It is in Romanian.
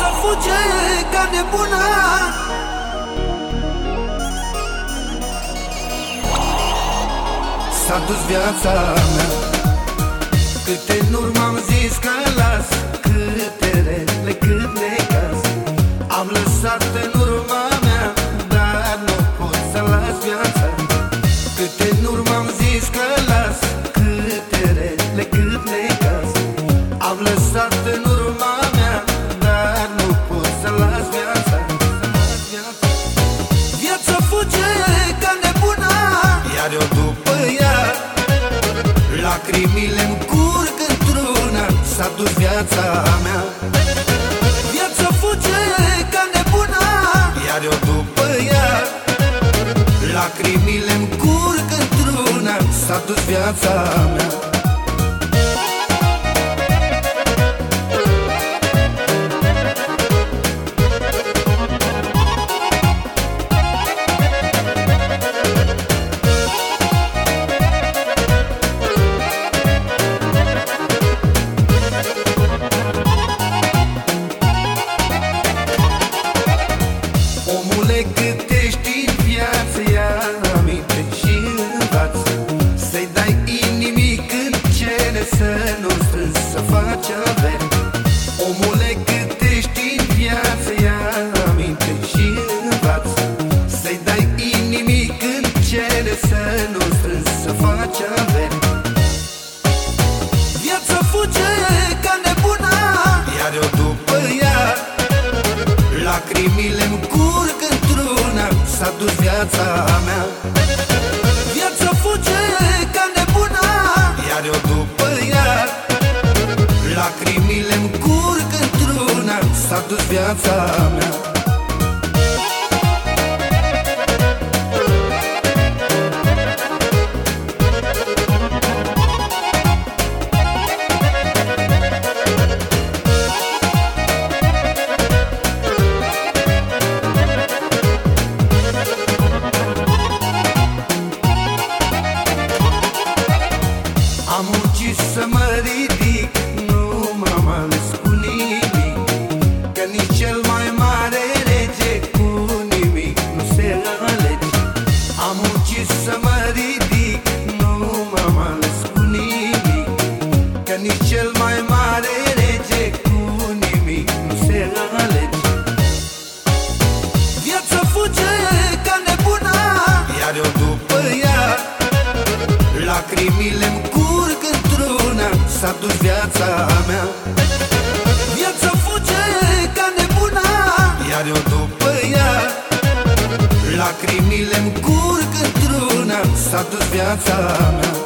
Viața fuge ca nebuna, s-a dus viața mea. Câte în urmă am zis că las, câte rele, cât necaz am lăsat în urma mea, dar nu pot să las viața. Câte în urmă am zis că las, câte rele, cât necaz am lăsat în urma mea, dar nu pot să las viața. Viața fuge ca nebuna, iar eu după ea. Lacrimile-mi curg într-una, s-a dus viața mea. Viața fuge ca nebuna, iar eu după ea. Lacrimile-mi curg într-una, s-a dus viața mea. Cât ești în viață, ia aminte și învață să-i dai inimii când cere, să nu strângi, să faci avere. Omule, cât ești în viață, ia aminte și învață să-i dai inimii când cere, să nu strângi, să faci avere. Viața fuge ca nebuna, iar eu după ea. Lacrimile-mi curg într-una, s-a dus viața mea. Viața fuge ca nebuna, iar eu după ea. Lacrimile-mi curg într-una, s-a dus viața mea. Am muncit să mă ridic, nu m-am ales cu nimic, că nici cel mai mare rege cu nimic nu se alege. Am muncit să mă ridic, nu m-am ales cu nimic, că nici cel mai mare rege cu nimic nu se alege. Viața fuge ca nebuna, iar eu după ea. Lacrimile-mi curg într-una, s-a dus viața mea. Viața fuge ca nebuna, iar eu după ea. Lacrimile-mi curg într-una, s-a dus viața mea.